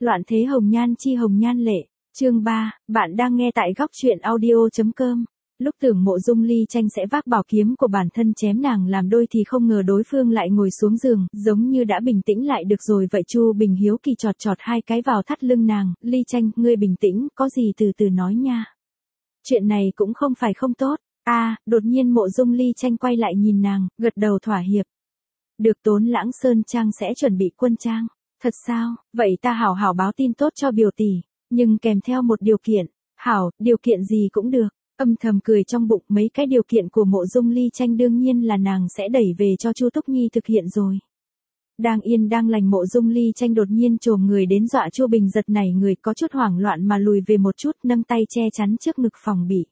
Loạn thế hồng nhan chi hồng nhan lệ. Chương 3, bạn đang nghe tại góc truyện audio.com. Lúc tưởng Mộ Dung Ly Tranh sẽ vác bảo kiếm của bản thân chém nàng làm đôi thì không ngờ đối phương lại ngồi xuống giường, giống như đã bình tĩnh lại được rồi vậy. Chu Bình hiếu kỳ chọt chọt hai cái vào thắt lưng nàng, Ly Tranh, ngươi bình tĩnh, có gì từ từ nói nha. Chuyện này cũng không phải không tốt. Đột nhiên Mộ Dung Ly Tranh quay lại nhìn nàng, gật đầu thỏa hiệp. Được, Tốn Lãng Sơn Trang sẽ chuẩn bị quân trang. Thật sao, vậy ta hảo hảo báo tin tốt cho biểu tỷ, nhưng kèm theo một điều kiện. Hảo, điều kiện gì cũng được. Âm thầm cười trong bụng, mấy cái điều kiện của Mộ Dung Ly Tranh đương nhiên là nàng sẽ đẩy về cho Chu Túc Nhi thực hiện rồi. Đang yên đang lành Mộ Dung Ly Tranh đột nhiên chồm người đến dọa Chu Bình giật nảy người, có chút hoảng loạn mà lùi về một chút, nâng tay che chắn trước ngực phòng bị.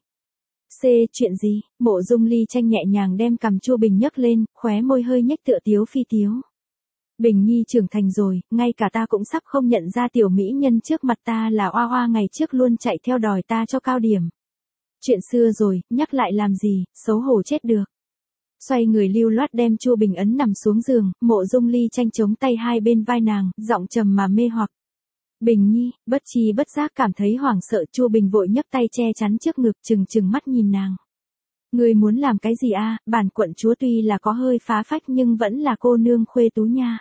Chuyện gì? Mộ Dung Ly Tranh nhẹ nhàng đem cằm Chu Bình nhấc lên, khóe môi hơi nhếch tựa tiếu phi tiếu. Bình Nhi trưởng thành rồi, ngay cả ta cũng sắp không nhận ra tiểu mỹ nhân trước mặt ta là Oa Oa ngày trước luôn chạy theo đòi ta cho cao điểm. Chuyện xưa rồi, nhắc lại làm gì, xấu hổ chết được. Xoay người lưu loát đem Chu Bình ấn nằm xuống giường, Mộ Dung Ly Tranh chống tay hai bên vai nàng, giọng trầm mà mê hoặc. Bình Nhi, bất chi bất giác cảm thấy hoảng sợ, Chu Bình vội nhấc tay che chắn trước ngực, trừng mắt nhìn nàng. Ngươi muốn làm cái gì bản quận chúa tuy là có hơi phá phách nhưng vẫn là cô nương khuê tú nha.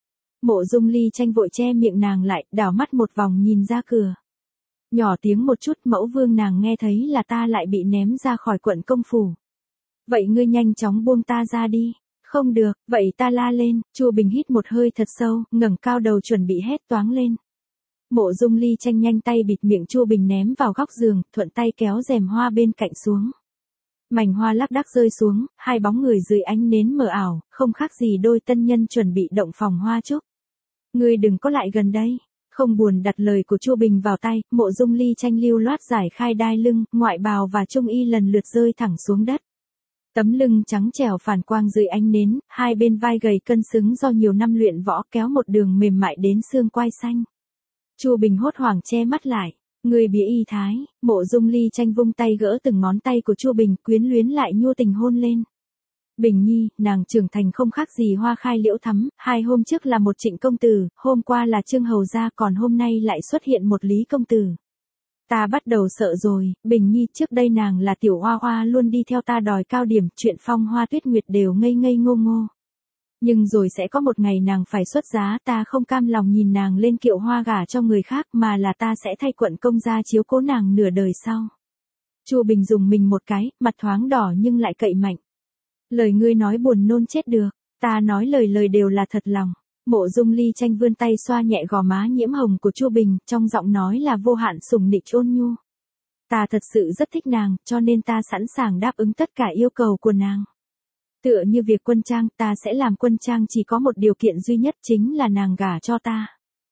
Mộ Dung Ly Tranh vội che miệng nàng lại, đảo mắt một vòng nhìn ra cửa. Nhỏ tiếng một chút, mẫu vương nàng nghe thấy là ta lại bị ném ra khỏi quận công phủ. Vậy ngươi nhanh chóng buông ta ra đi. Không được, vậy ta la lên. Chu Bình hít một hơi thật sâu, ngẩng cao đầu chuẩn bị hét toáng lên. Mộ Dung Ly Tranh nhanh tay bịt miệng Chu Bình ném vào góc giường, thuận tay kéo rèm hoa bên cạnh xuống. Mảnh hoa lác đác rơi xuống, hai bóng người dưới ánh nến mờ ảo, không khác gì đôi tân nhân chuẩn bị động phòng hoa chúc. Ngươi đừng có lại gần đây. Không buồn đặt lời của Chu Bình vào tay, Mộ Dung Ly Tranh lưu loát giải khai đai lưng, ngoại bào và trung y lần lượt rơi thẳng xuống đất. Tấm lưng trắng trẻo phản quang dưới ánh nến, hai bên vai gầy cân xứng do nhiều năm luyện võ kéo một đường mềm mại đến xương quai xanh. Chu Bình hốt hoảng che mắt lại. Người bía y thái. Mộ Dung Ly Tranh vung tay gỡ từng ngón tay của Chu Bình, quyến luyến lại nhu tình hôn lên. Bình Nhi, nàng trưởng thành không khác gì hoa khai liễu thắm, 2 hôm trước là một Trịnh công tử, hôm qua là Trương hầu gia, còn hôm nay lại xuất hiện một Lý công tử. Ta bắt đầu sợ rồi. Bình Nhi, trước đây nàng là tiểu hoa hoa luôn đi theo ta đòi cao điểm, chuyện phong hoa tuyết nguyệt đều ngây ngây ngô ngô. Nhưng rồi sẽ có một ngày nàng phải xuất giá, ta không cam lòng nhìn nàng lên kiệu hoa gả cho người khác, mà là ta sẽ thay quận công gia chiếu cố nàng nửa đời sau. Chu Bình dùng mình một cái, mặt thoáng đỏ nhưng lại cậy mạnh. Lời ngươi nói buồn nôn chết được, ta nói lời đều là thật lòng. Mộ Dung Ly Tranh vươn tay xoa nhẹ gò má nhiễm hồng của Chu Bình, trong giọng nói là vô hạn sủng nịch ôn nhu. Ta thật sự rất thích nàng, cho nên ta sẵn sàng đáp ứng tất cả yêu cầu của nàng. Tựa như việc quân trang, ta sẽ làm quân trang, chỉ có một điều kiện duy nhất, chính là nàng gả cho ta.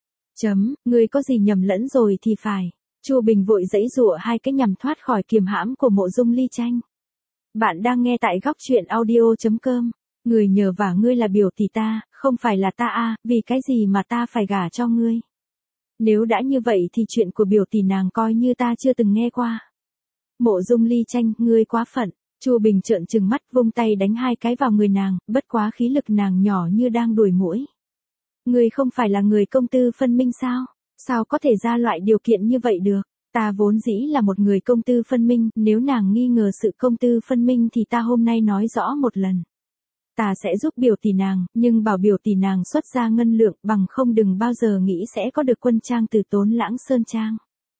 Ngươi có gì nhầm lẫn rồi thì phải. Chu Bình vội giãy giụa hai cái nhằm thoát khỏi kiềm hãm của Mộ Dung Ly Tranh. Bạn đang nghe tại góc truyện audio.com. Người nhờ vả ngươi là biểu tỷ ta, không phải là ta vì cái gì mà ta phải gả cho ngươi. Nếu đã như vậy thì chuyện của biểu tỷ nàng coi như ta chưa từng nghe qua. Mộ Dung Ly Tranh, ngươi quá phận. Chu Bình trợn trừng mắt, vung tay đánh hai cái vào người nàng, bất quá khí lực nàng nhỏ như đang đuổi muỗi. Ngươi không phải là người công tư phân minh sao? Sao có thể ra loại điều kiện như vậy được? Ta vốn dĩ là một người công tư phân minh, nếu nàng nghi ngờ sự công tư phân minh thì ta hôm nay nói rõ một lần. Ta sẽ giúp biểu tỷ nàng, nhưng bảo biểu tỷ nàng xuất ra ngân lượng, bằng không đừng bao giờ nghĩ sẽ có được quân trang từ Tốn Lãng Sơn Trang.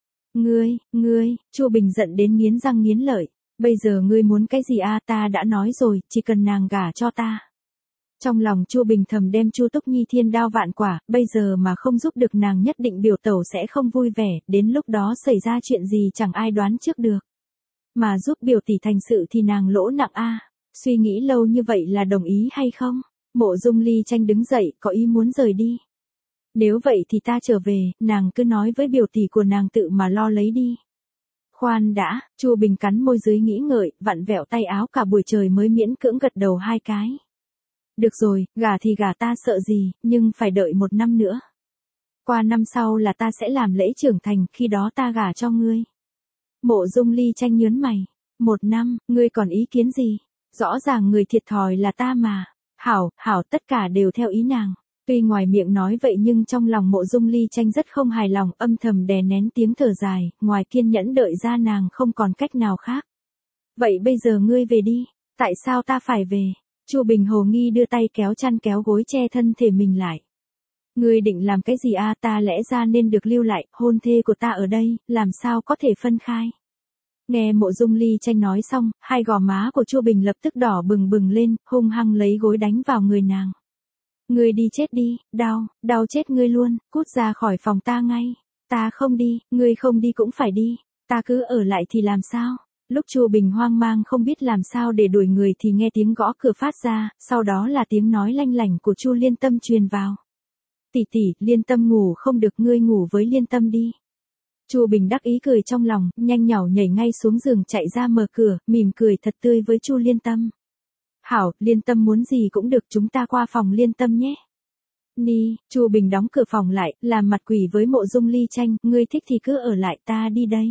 Ngươi, Chu Bình giận đến nghiến răng nghiến lợi. Bây giờ ngươi muốn cái gì ta đã nói rồi, chỉ cần nàng gả cho ta. Trong lòng Chu Bình thầm đem Chu Túc Nhi thiên đao vạn quả, bây giờ mà không giúp được nàng nhất định biểu tẩu sẽ không vui vẻ, đến lúc đó xảy ra chuyện gì chẳng ai đoán trước được. Mà giúp biểu tỷ thành sự thì nàng lỗ nặng Suy nghĩ lâu như vậy là đồng ý hay không? Mộ Dung Ly Tranh đứng dậy, có ý muốn rời đi. Nếu vậy thì ta trở về, nàng cứ nói với biểu tỷ của nàng tự mà lo lấy đi. Khoan đã, Chu Bình cắn môi dưới nghĩ ngợi, vặn vẹo tay áo cả buổi trời mới miễn cưỡng gật đầu hai cái. Được rồi, gả thì gả, ta sợ gì, nhưng phải đợi 1 năm nữa. Qua năm sau là ta sẽ làm lễ trưởng thành, khi đó ta gả cho ngươi. Mộ Dung Ly Tranh nhớn mày. 1 năm, ngươi còn ý kiến gì? Rõ ràng người thiệt thòi là ta mà. Hảo, tất cả đều theo ý nàng. Tuy ngoài miệng nói vậy nhưng trong lòng Mộ Dung Ly Tranh rất không hài lòng, âm thầm đè nén tiếng thở dài, ngoài kiên nhẫn đợi ra nàng không còn cách nào khác. Vậy bây giờ ngươi về đi, tại sao ta phải về? Chu Bình hồ nghi đưa tay kéo chăn kéo gối che thân thể mình lại. Ngươi định làm cái gì a? Ta lẽ ra nên được lưu lại, hôn thê của ta ở đây, làm sao có thể phân khai? Nghe Mộ Dung Ly Tranh nói xong, hai gò má của Chu Bình lập tức đỏ bừng bừng lên, hung hăng lấy gối đánh vào người nàng. Ngươi đi chết đi, đau chết ngươi luôn, cút ra khỏi phòng ta ngay. Ta không đi, ngươi không đi cũng phải đi, ta cứ ở lại thì làm sao? Lúc Chu Bình hoang mang không biết làm sao để đuổi người thì nghe tiếng gõ cửa phát ra, sau đó là tiếng nói lanh lảnh của Chu Liên Tâm truyền vào. Tỷ tỷ, Liên Tâm ngủ không được, ngươi ngủ với Liên Tâm đi. Chu Bình đắc ý cười trong lòng, nhanh nhảu nhảy ngay xuống giường chạy ra mở cửa, mỉm cười thật tươi với Chu Liên Tâm. Hảo, Liên Tâm muốn gì cũng được, chúng ta qua phòng Liên Tâm nhé. Ni, Chu Bình đóng cửa phòng lại, làm mặt quỷ với Mộ Dung Ly Tranh, ngươi thích thì cứ ở lại, ta đi đây.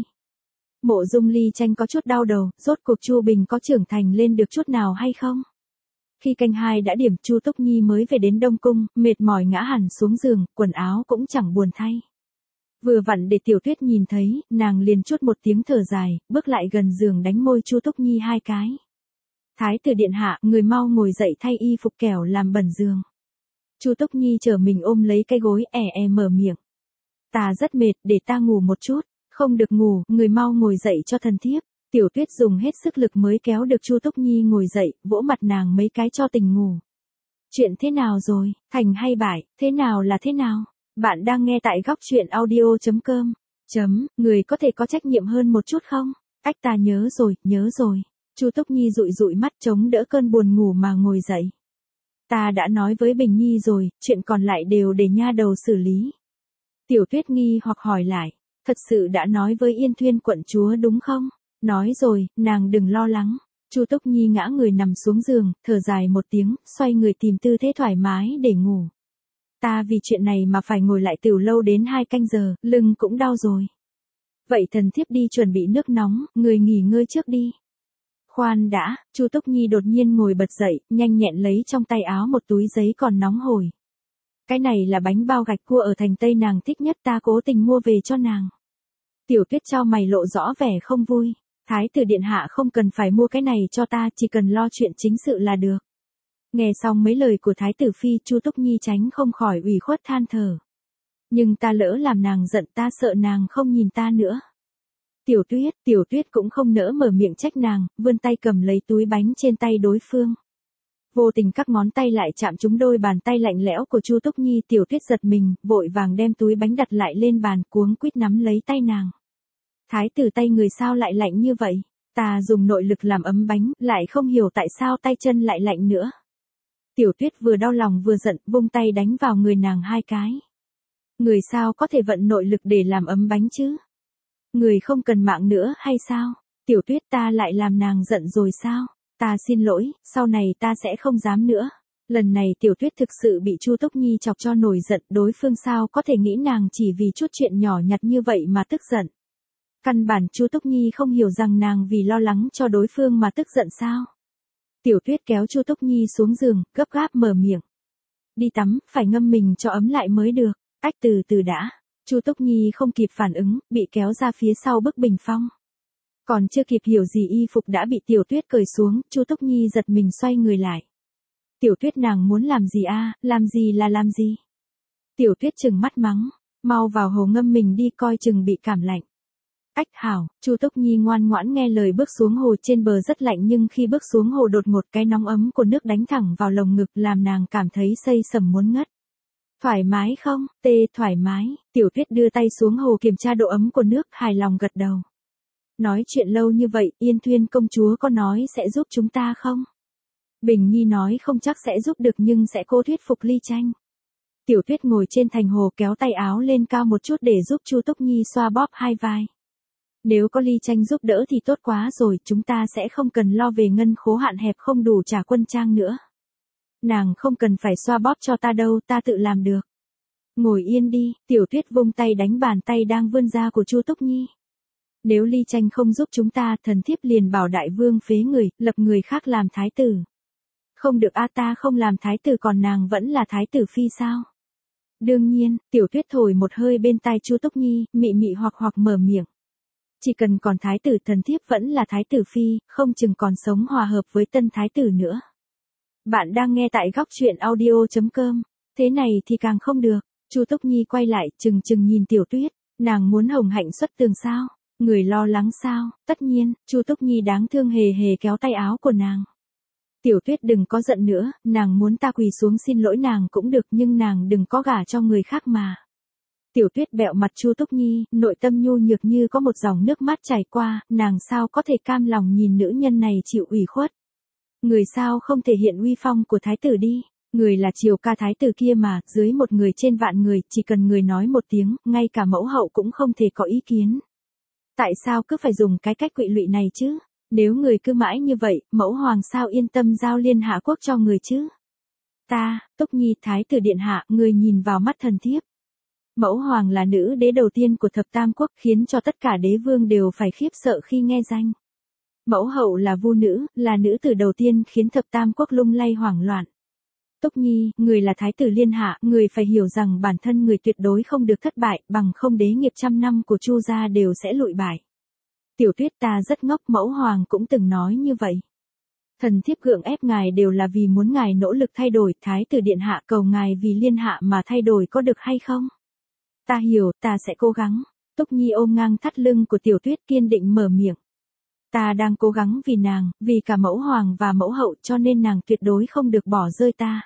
Mộ Dung Ly Tranh có chút đau đầu, rốt cuộc Chu Bình có trưởng thành lên được chút nào hay không? Khi canh 2 đã điểm, Chu Túc Nhi mới về đến Đông Cung, mệt mỏi ngã hẳn xuống giường, quần áo cũng chẳng buồn thay. Vừa vặn để Tiểu Tuyết nhìn thấy, nàng liền chút một tiếng thở dài, bước lại gần giường đánh môi Chu Túc Nhi 2 cái. Thái tử điện hạ, người mau ngồi dậy thay y phục kẻo làm bẩn giường. Chu Túc Nhi trở mình ôm lấy cái gối mở miệng. Ta rất mệt, để ta ngủ một chút. Không được ngủ, người mau ngồi dậy cho thần thiếp. Tiểu Tuyết dùng hết sức lực mới kéo được Chu Túc Nhi ngồi dậy, vỗ mặt nàng mấy cái cho tỉnh ngủ. Chuyện thế nào rồi, thành hay bại, thế nào là thế nào? Bạn đang nghe tại góc truyện audio.com. Người có thể có trách nhiệm hơn một chút không? Ách, ta nhớ rồi. Chu Túc Nhi dụi dụi mắt chống đỡ cơn buồn ngủ mà ngồi dậy. Ta đã nói với Bình Nhi rồi, chuyện còn lại đều để nha đầu xử lý. Tiểu Tuyết nghi hoặc hỏi lại, thật sự đã nói với Yên Thuyên quận chúa đúng không? Nói rồi, nàng đừng lo lắng. Chu Túc Nhi ngã người nằm xuống giường, thở dài một tiếng, xoay người tìm tư thế thoải mái để ngủ. Ta vì chuyện này mà phải ngồi lại tiểu lâu đến 2 canh giờ, lưng cũng đau rồi. Vậy thần thiếp đi chuẩn bị nước nóng, người nghỉ ngơi trước đi. Khoan đã, Chu Túc Nhi đột nhiên ngồi bật dậy, nhanh nhẹn lấy trong tay áo một túi giấy còn nóng hổi. Cái này là bánh bao gạch cua ở thành Tây nàng thích nhất, ta cố tình mua về cho nàng. Tiểu Tuyết chau mày lộ rõ vẻ không vui. Thái tử điện hạ không cần phải mua cái này cho ta, chỉ cần lo chuyện chính sự là được. Nghe xong mấy lời của Thái tử phi, Chu Túc Nhi tránh không khỏi ủy khuất than thở. Nhưng ta lỡ làm nàng giận, ta sợ nàng không nhìn ta nữa. Tiểu Tuyết cũng không nỡ mở miệng trách nàng, vươn tay cầm lấy túi bánh trên tay đối phương. Vô tình các ngón tay lại chạm trúng đôi bàn tay lạnh lẽo của Chu Túc Nhi, Tiểu Tuyết giật mình, vội vàng đem túi bánh đặt lại lên bàn, cuống quýt nắm lấy tay nàng. Thái tử tay người sao lại lạnh như vậy? Ta dùng nội lực làm ấm bánh, lại không hiểu tại sao tay chân lại lạnh nữa. Tiểu Tuyết vừa đau lòng vừa giận, vung tay đánh vào người nàng 2 cái. Người sao có thể vận nội lực để làm ấm bánh chứ? Người không cần mạng nữa hay sao? Tiểu Tuyết, ta lại làm nàng giận rồi sao? Ta xin lỗi, sau này ta sẽ không dám nữa. Lần này Tiểu Tuyết thực sự bị Chu Túc Nhi chọc cho nổi giận, đối phương sao có thể nghĩ nàng chỉ vì chút chuyện nhỏ nhặt như vậy mà tức giận. Căn bản Chu Túc Nhi không hiểu rằng nàng vì lo lắng cho đối phương mà tức giận sao. Tiểu Tuyết kéo Chu Túc Nhi xuống giường, gấp gáp mở miệng. Đi tắm, phải ngâm mình cho ấm lại mới được. Ách, từ từ đã. Chu Túc Nhi không kịp phản ứng, bị kéo ra phía sau bức bình phong. Còn chưa kịp hiểu gì y phục đã bị Tiểu Tuyết cởi xuống, Chu Túc Nhi giật mình xoay người lại. Tiểu Tuyết, nàng muốn làm gì a? Làm gì là làm gì? Tiểu Tuyết trừng mắt mắng, mau vào hồ ngâm mình đi, coi chừng bị cảm lạnh. Ách, hảo. Chu Túc Nhi ngoan ngoãn nghe lời bước xuống hồ. Trên bờ rất lạnh nhưng khi bước xuống hồ đột một cái nóng ấm của nước đánh thẳng vào lồng ngực làm nàng cảm thấy xây sẩm muốn ngất. Thoải mái không? Thoải mái. Tiểu Tuyết đưa tay xuống hồ kiểm tra độ ấm của nước, hài lòng gật đầu. Nói chuyện lâu như vậy, Yên Thuyên công chúa có nói sẽ giúp chúng ta không? Bình Nhi nói không chắc sẽ giúp được nhưng sẽ cố thuyết phục Ly Tranh. Tiểu Tuyết ngồi trên thành hồ kéo tay áo lên cao một chút để giúp Chu Túc Nhi xoa bóp 2 vai. Nếu có Ly Tranh giúp đỡ thì tốt quá rồi, chúng ta sẽ không cần lo về ngân khố hạn hẹp không đủ trả quân trang nữa. Nàng không cần phải xoa bóp cho ta đâu, ta tự làm được. Ngồi yên đi, Tiểu Tuyết vung tay đánh bàn tay đang vươn ra của Chu Túc Nhi. Nếu Ly Tranh không giúp chúng ta, thần thiếp liền bảo đại vương phế người, lập người khác làm thái tử. Không được a, ta không làm thái tử còn nàng vẫn là thái tử phi sao? Đương nhiên, Tiểu Tuyết thổi một hơi bên tai Chu Túc Nhi, mị mị hoặc mở miệng. Chỉ cần còn thái tử thần thiếp vẫn là thái tử phi, không chừng còn sống hòa hợp với tân thái tử nữa. Bạn đang nghe tại góc chuyện audio.com. Thế này thì càng không được. Chu Túc Nhi quay lại chừng nhìn Tiểu Tuyết, nàng muốn hồng hạnh xuất tường sao? Người lo lắng sao? Tất nhiên, Chu Túc Nhi đáng thương hề hề kéo tay áo của nàng. Tiểu Tuyết đừng có giận nữa, nàng muốn ta quỳ xuống xin lỗi nàng cũng được nhưng nàng đừng có gả cho người khác mà. Tiểu Tuyết bẹo mặt Chu Túc Nhi, nội tâm nhu nhược như có một dòng nước mắt chảy qua, nàng sao có thể cam lòng nhìn nữ nhân này chịu ủy khuất. Người sao không thể hiện uy phong của thái tử đi, người là triều ca thái tử kia mà, dưới một người trên vạn người, chỉ cần người nói một tiếng, ngay cả mẫu hậu cũng không thể có ý kiến. Tại sao cứ phải dùng cái cách quỵ lụy này chứ? Nếu người cứ mãi như vậy, mẫu hoàng sao yên tâm giao Liên Hạ quốc cho người chứ? Ta, Túc Nhi thái tử điện hạ, người nhìn vào mắt thần thiếp. Mẫu hoàng là nữ đế đầu tiên của thập tam quốc khiến cho tất cả đế vương đều phải khiếp sợ khi nghe danh. Mẫu hậu là vu nữ, là nữ tử đầu tiên khiến thập tam quốc lung lay hoảng loạn. Túc Nhi, người là thái tử Liên Hạ, người phải hiểu rằng bản thân người tuyệt đối không được thất bại, bằng không đế nghiệp trăm năm của Chu gia đều sẽ lụi bại. Tiểu Tuyết ta rất ngốc, mẫu hoàng cũng từng nói như vậy. Thần thiếp gượng ép ngài đều là vì muốn ngài nỗ lực thay đổi, thái tử điện hạ cầu ngài vì Liên Hạ mà thay đổi có được hay không? Ta hiểu, ta sẽ cố gắng. Túc Nhi ôm ngang thắt lưng của Tiểu Tuyết kiên định mở miệng. Ta đang cố gắng vì nàng, vì cả mẫu hoàng và mẫu hậu cho nên nàng tuyệt đối không được bỏ rơi ta.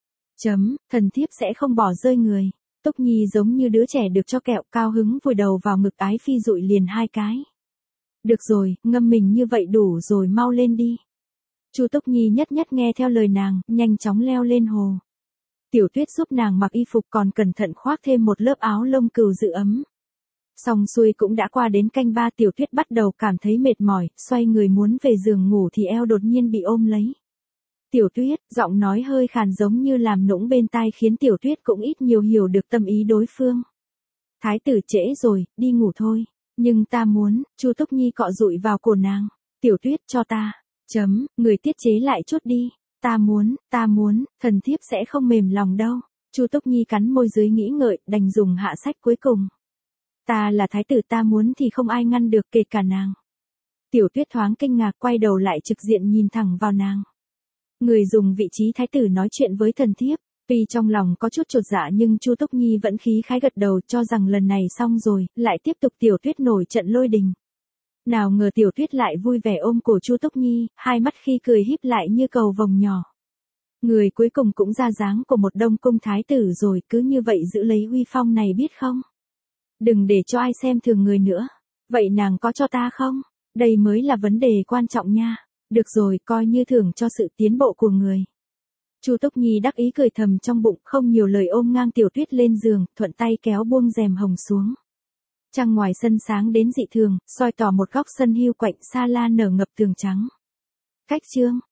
Thần thiếp sẽ không bỏ rơi người. Túc Nhi giống như đứa trẻ được cho kẹo cao hứng vùi đầu vào ngực ái phi dụi liền hai cái. Được rồi, ngâm mình như vậy đủ rồi mau lên đi. Chu Túc Nhi nhất nghe theo lời nàng, nhanh chóng leo lên hồ. Tiểu Tuyết giúp nàng mặc y phục còn cẩn thận khoác thêm một lớp áo lông cừu giữ ấm. Xong xuôi cũng đã qua đến canh ba, Tiểu Tuyết bắt đầu cảm thấy mệt mỏi, xoay người muốn về giường ngủ thì eo đột nhiên bị ôm lấy. Tiểu Tuyết, giọng nói hơi khàn giống như làm nũng bên tai khiến Tiểu Tuyết cũng ít nhiều hiểu được tâm ý đối phương. Thái tử trễ rồi, đi ngủ thôi. Nhưng ta muốn, Chu Túc Nhi cọ dụi vào cổ nàng. Tiểu Tuyết cho ta. Người tiết chế lại chút đi. Ta muốn, thần thiếp sẽ không mềm lòng đâu. Chu Túc Nhi cắn môi dưới nghĩ ngợi, đành dùng hạ sách cuối cùng. Ta là thái tử, ta muốn thì không ai ngăn được kể cả nàng. Tiểu Tuyết thoáng kinh ngạc quay đầu lại trực diện nhìn thẳng vào nàng. Người dùng vị trí thái tử nói chuyện với thần thiếp. Tuy trong lòng có chút chột dạ nhưng Chu Túc Nhi vẫn khí khái gật đầu cho rằng lần này xong rồi, lại tiếp tục. Tiểu Tuyết nổi trận lôi đình. Nào ngờ Tiểu Tuyết lại vui vẻ ôm cổ Chu Túc Nhi, hai mắt khi cười híp lại như cầu vồng nhỏ. Người cuối cùng cũng ra dáng của một đông cung thái tử rồi, cứ như vậy giữ lấy uy phong này biết không? Đừng để cho ai xem thường người nữa. Vậy nàng có cho ta không? Đây mới là vấn đề quan trọng nha. Được rồi, coi như thưởng cho sự tiến bộ của người. Chu Túc Nhi đắc ý cười thầm trong bụng, không nhiều lời ôm ngang Tiểu Tuyết lên giường, thuận tay kéo buông rèm hồng xuống. Trăng ngoài sân sáng đến dị thường, soi tỏ một góc sân hưu quạnh xa la nở ngập tường trắng. Cách chương